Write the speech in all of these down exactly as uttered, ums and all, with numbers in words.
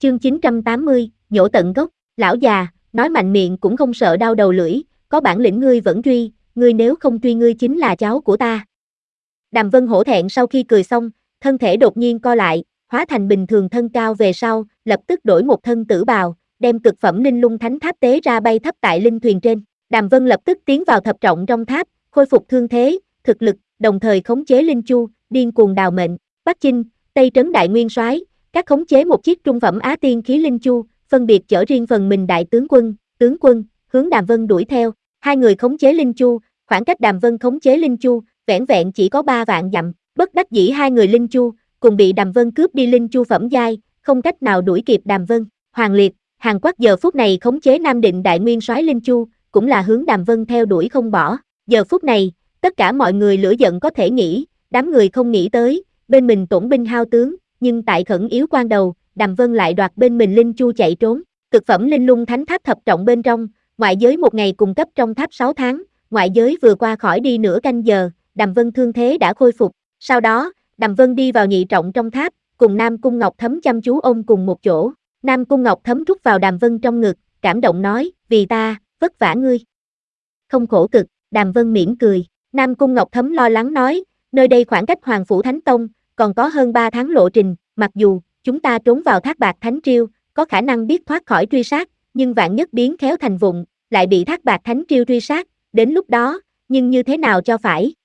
Chương chín trăm tám mươi, nhổ tận gốc. Lão già, nói mạnh miệng cũng không sợ đau đầu lưỡi, có bản lĩnh ngươi vẫn truy, ngươi nếu không truy ngươi chính là cháu của ta. Đàm Vân hổ thẹn sau khi cười xong, thân thể đột nhiên co lại, hóa thành bình thường thân cao về sau, lập tức đổi một thân tử bào, đem cực phẩm linh lung thánh tháp tế ra bay thấp tại linh thuyền trên. Đàm Vân lập tức tiến vào thập trọng trong tháp, khôi phục thương thế, thực lực, đồng thời khống chế linh chu, điên cuồng đào mệnh. Bắc Chinh, Tây Trấn đại nguyên soái, các khống chế một chiếc trung phẩm á tiên khí linh chu, phân biệt chở riêng phần mình đại tướng quân, tướng quân, hướng Đàm Vân đuổi theo. Hai người khống chế linh chu, khoảng cách Đàm Vân khống chế linh chu, vẻn vẹn chỉ có ba vạn dặm. Bất đắc dĩ hai người linh chu, cùng bị Đàm Vân cướp đi linh chu phẩm giai, không cách nào đuổi kịp Đàm Vân. Hoàng Liệt, Hàn Quắc giờ phút này khống chế Nam Định đại nguyên soái linh chu, cũng là hướng Đàm Vân theo đuổi không bỏ. Giờ phút này, tất cả mọi người lửa giận có thể nghĩ, đám người không nghĩ tới, bên mình tổn binh hao tướng, nhưng tại khẩn yếu quan đầu, Đàm Vân lại đoạt bên mình linh chu chạy trốn. Cực phẩm linh lung thánh tháp thập trọng bên trong, ngoại giới một ngày cung cấp trong tháp sáu tháng, ngoại giới vừa qua khỏi đi nửa canh giờ, Đàm Vân thương thế đã khôi phục. Sau đó, Đàm Vân đi vào nhị trọng trong tháp, cùng Nam Cung Ngọc Thấm chăm chú ôm cùng một chỗ. Nam Cung Ngọc Thấm rút vào Đàm Vân trong ngực, cảm động nói, vì ta, vất vả ngươi. Không khổ cực, Đàm Vân mỉm cười. Nam Cung Ngọc Thấm lo lắng nói, nơi đây khoảng cách Hoàng Phủ Thánh Tông, còn có hơn ba tháng lộ trình, mặc dù, chúng ta trốn vào Thác Bạc Thánh Triêu, có khả năng biết thoát khỏi truy sát, nhưng vạn nhất biến khéo thành vụng, lại bị Thác Bạc Thánh Triêu truy sát, đến lúc đó, nhưng như thế nào cho phải?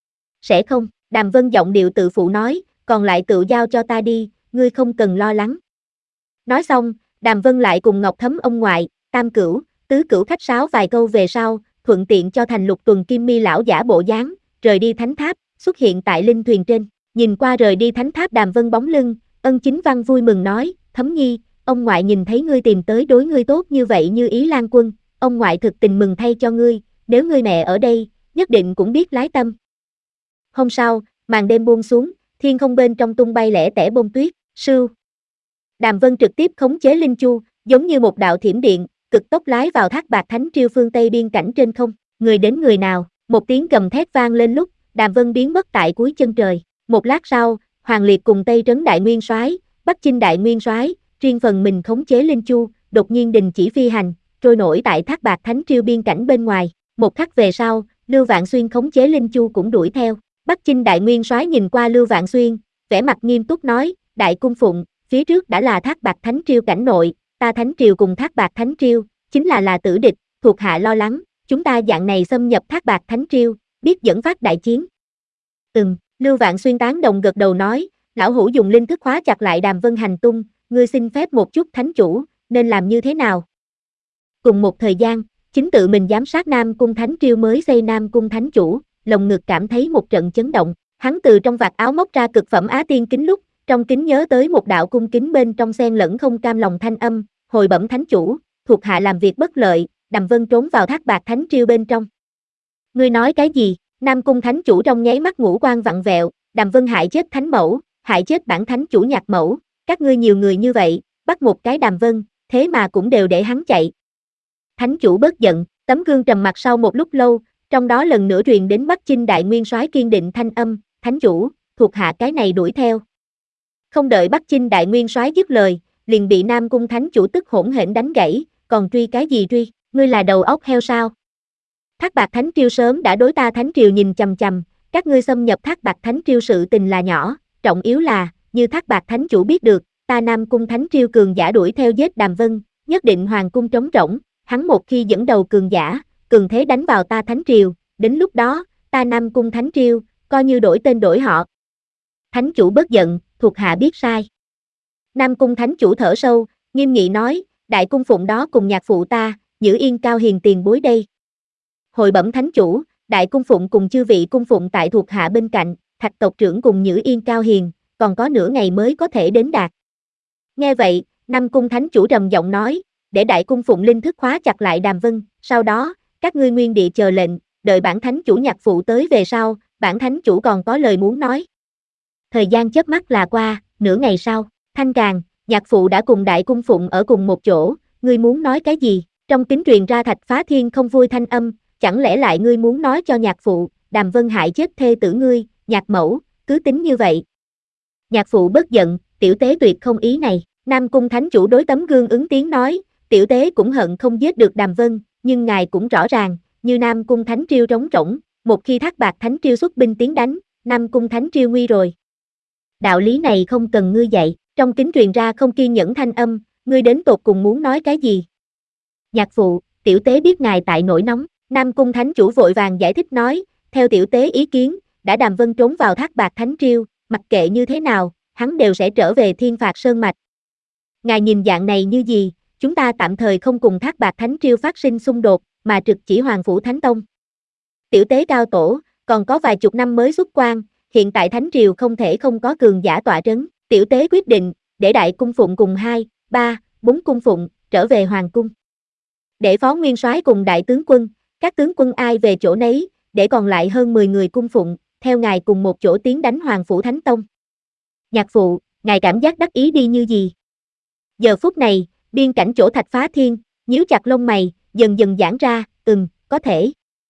Sẽ không, Đàm Vân giọng điệu tự phụ nói, còn lại tự giao cho ta đi, ngươi không cần lo lắng. Nói xong, Đàm Vân lại cùng Ngọc Thấm ông ngoại, tam cửu, tứ cửu khách sáo vài câu về sau, thuận tiện cho thành Lục Tuần Kim Mi lão giả bộ dáng, rời đi thánh tháp, xuất hiện tại linh thuyền trên. Nhìn qua rời đi thánh tháp Đàm Vân bóng lưng, Ân Chính Văn vui mừng nói, Thấm Nhi, ông ngoại nhìn thấy ngươi tìm tới đối ngươi tốt như vậy như Ý Lan Quân, ông ngoại thực tình mừng thay cho ngươi, nếu ngươi mẹ ở đây, nhất định cũng biết lái tâm. Hôm sau, màn đêm buông xuống, thiên không bên trong tung bay lẻ tẻ bông tuyết, sưu. Đàm Vân trực tiếp khống chế linh chu, giống như một đạo thiểm điện, cực tốc lái vào Thác Bạc Thánh Triêu phương Tây biên cảnh trên không, người đến người nào, một tiếng gầm thét vang lên lúc, Đàm Vân biến mất tại cuối chân trời. Một lát sau, Hoàng Liệt cùng Tây Trấn đại nguyên soái, Bắc Chinh đại nguyên soái, riêng phần mình khống chế linh chu, đột nhiên đình chỉ phi hành, trôi nổi tại Thác Bạc Thánh Triêu biên cảnh bên ngoài. Một khắc về sau, Lưu Vạn Xuyên khống chế linh chu cũng đuổi theo. Bắc Chinh đại nguyên soái nhìn qua Lưu Vạn Xuyên, vẻ mặt nghiêm túc nói, đại cung phụng, phía trước đã là Thác Bạc Thánh Triêu cảnh nội, ta Thánh Triều cùng Thác Bạc Thánh Triêu, chính là là tử địch, thuộc hạ lo lắng, chúng ta dạng này xâm nhập Thác Bạc Thánh Triêu, biết dẫn phát đại chiến. Ừm, Lưu Vạn Xuyên tán đồng gật đầu nói, lão hữu dùng linh thức khóa chặt lại Đàm Vân hành tung, ngươi xin phép một chút thánh chủ, nên làm như thế nào? Cùng một thời gian, chính tự mình giám sát Nam Cung Thánh Triêu mới xây Nam Cung Thánh Chủ, lồng ngực cảm thấy một trận chấn động, hắn từ trong vạt áo móc ra cực phẩm á tiên kính lúc, trong kính nhớ tới một đạo cung kính bên trong xen lẫn không cam lòng thanh âm, hồi bẩm thánh chủ, thuộc hạ làm việc bất lợi, Đàm Vân trốn vào Thác Bạc Thánh Triêu bên trong. Ngươi nói cái gì? Nam Cung Thánh Chủ trong nháy mắt ngũ quan vặn vẹo, Đàm Vân hại chết Thánh Mẫu, hại chết bản Thánh Chủ Nhạc Mẫu, các ngươi nhiều người như vậy, bắt một cái Đàm Vân, thế mà cũng đều để hắn chạy. Thánh Chủ bớt giận, tấm gương trầm mặc sau một lúc lâu, trong đó lần nữa truyền đến Bắc Chinh đại nguyên soái kiên định thanh âm, Thánh Chủ, thuộc hạ cái này đuổi theo. Không đợi Bắc Chinh đại nguyên soái dứt lời, liền bị Nam Cung Thánh Chủ tức hỗn hển đánh gãy, còn truy cái gì truy, ngươi là đầu óc heo sao? Thác Bạc Thánh Triêu sớm đã đối ta Thánh Triều nhìn chằm chằm, các ngươi xâm nhập Thác Bạc Thánh Triêu sự tình là nhỏ, trọng yếu là, như Thác Bạc Thánh Chủ biết được, ta Nam Cung Thánh Triêu cường giả đuổi theo giết Đàm Vân, nhất định hoàng cung trống rỗng, hắn một khi dẫn đầu cường giả, cường thế đánh vào ta Thánh Triều, đến lúc đó, ta Nam Cung Thánh Triêu, coi như đổi tên đổi họ. Thánh Chủ bớt giận, thuộc hạ biết sai. Nam Cung Thánh Chủ thở sâu, nghiêm nghị nói, đại cung phụng đó cùng nhạc phụ ta, Nhữ Yên Cao Hiền tiền bối đây. Hồi bẩm Thánh Chủ, đại cung phụng cùng chư vị cung phụng tại thuộc hạ bên cạnh, Thạch tộc trưởng cùng Nhữ Yên Cao Hiền, còn có nửa ngày mới có thể đến đạt. Nghe vậy, Nam Cung Thánh Chủ trầm giọng nói, để đại cung phụng linh thức khóa chặt lại Đàm Vân, sau đó, các ngươi nguyên địa chờ lệnh, đợi bản Thánh Chủ nhạc phụ tới về sau, bản Thánh Chủ còn có lời muốn nói. Thời gian chớp mắt là qua, nửa ngày sau, Thanh Càng, nhạc phụ đã cùng đại cung phụng ở cùng một chỗ, ngươi muốn nói cái gì? Trong kính truyền ra Thạch Phá Thiên không vui thanh âm, chẳng lẽ lại ngươi muốn nói cho nhạc phụ, Đàm Vân hại chết thê tử ngươi, nhạc mẫu, cứ tính như vậy. Nhạc phụ bất giận, tiểu tế tuyệt không ý này, Nam Cung Thánh Chủ đối tấm gương ứng tiếng nói, tiểu tế cũng hận không giết được Đàm Vân, nhưng ngài cũng rõ ràng, như Nam Cung Thánh Triêu trống rỗng, một khi Thác Bạt Thánh Triêu xuất binh tiến đánh, Nam Cung Thánh Triêu nguy rồi. Đạo lý này không cần ngươi dạy, trong kính truyền ra không kiên nhẫn thanh âm, ngươi đến tột cùng muốn nói cái gì? Nhạc phụ, tiểu tế biết ngài tại nổi nóng, Nam Cung Thánh Chủ vội vàng giải thích nói, theo tiểu tế ý kiến, đã Đàm Vân trốn vào Thác Bạt Thánh Triêu, mặc kệ như thế nào, hắn đều sẽ trở về Thiên Phạt Sơn Mạch. Ngài nhìn dạng này như gì, chúng ta tạm thời không cùng Thác Bạt Thánh Triêu phát sinh xung đột, mà trực chỉ Hoàng Phủ Thánh Tông. Tiểu tế cao tổ, còn có vài chục năm mới xuất quan, hiện tại Thánh Triều không thể không có cường giả tọa trấn, tiểu tế quyết định, để đại cung phụng cùng hai, ba, bốn cung phụng, trở về Hoàng Cung. Để phó nguyên soái cùng đại tướng quân, các tướng quân ai về chỗ nấy, để còn lại hơn mười người cung phụng, theo ngài cùng một chỗ tiến đánh Hoàng Phủ Thánh Tông. Nhạc phụ, ngài cảm giác đắc ý đi như gì? Giờ phút này, biên cảnh chỗ Thạch Phá Thiên, nhíu chặt lông mày, dần dần giãn ra, ừm, có thể.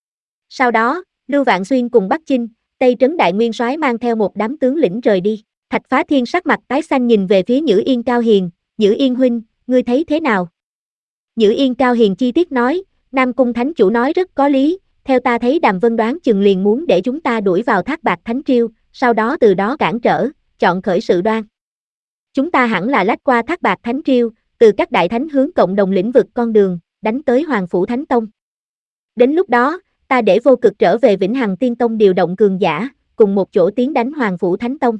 Sau đó, Lưu Vạn Xuyên cùng Bắc Chinh, Tây Trấn đại nguyên soái mang theo một đám tướng lĩnh rời đi. Thạch Phá Thiên sắc mặt tái xanh nhìn về phía Nhữ Yên Cao Hiền, Nhữ Yên huynh, ngươi thấy thế nào? Nhữ Yên Cao Hiền chi tiết nói, Nam Cung Thánh Chủ nói rất có lý, theo ta thấy Đàm Vân đoán chừng liền muốn để chúng ta đuổi vào Thác Bạt Thánh Triêu, sau đó từ đó cản trở, chọn khởi sự đoan. Chúng ta hẳn là lách qua Thác Bạt Thánh Triêu, từ các đại thánh hướng cộng đồng lĩnh vực con đường, đánh tới Hoàng Phủ Thánh Tông. Đến lúc đó, ta để Vô Cực trở về Vĩnh Hằng Tiên Tông điều động cường giả, cùng một chỗ tiến đánh Hoàng Phủ Thánh Tông.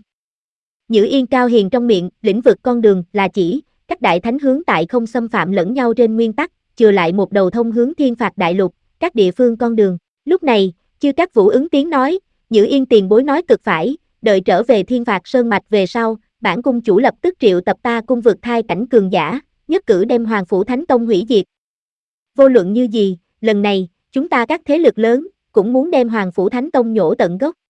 Nhữ Yên Cao Hiền trong miệng, lĩnh vực con đường là chỉ, các đại thánh hướng tại không xâm phạm lẫn nhau trên nguyên tắc, chừa lại một đầu thông hướng Thiên Phạt Đại Lục, các địa phương con đường. Lúc này, Chư Các Vũ ứng tiếng nói, Nhữ Yên tiền bối nói cực phải, đợi trở về Thiên Phạt Sơn Mạch về sau, bản cung chủ lập tức triệu tập ta cung vực thai cảnh cường giả, nhất cử đem Hoàng Phủ Thánh Tông hủy diệt. Vô luận như gì, lần này, chúng ta các thế lực lớn, cũng muốn đem Hoàng Phủ Thánh Tông nhổ tận gốc.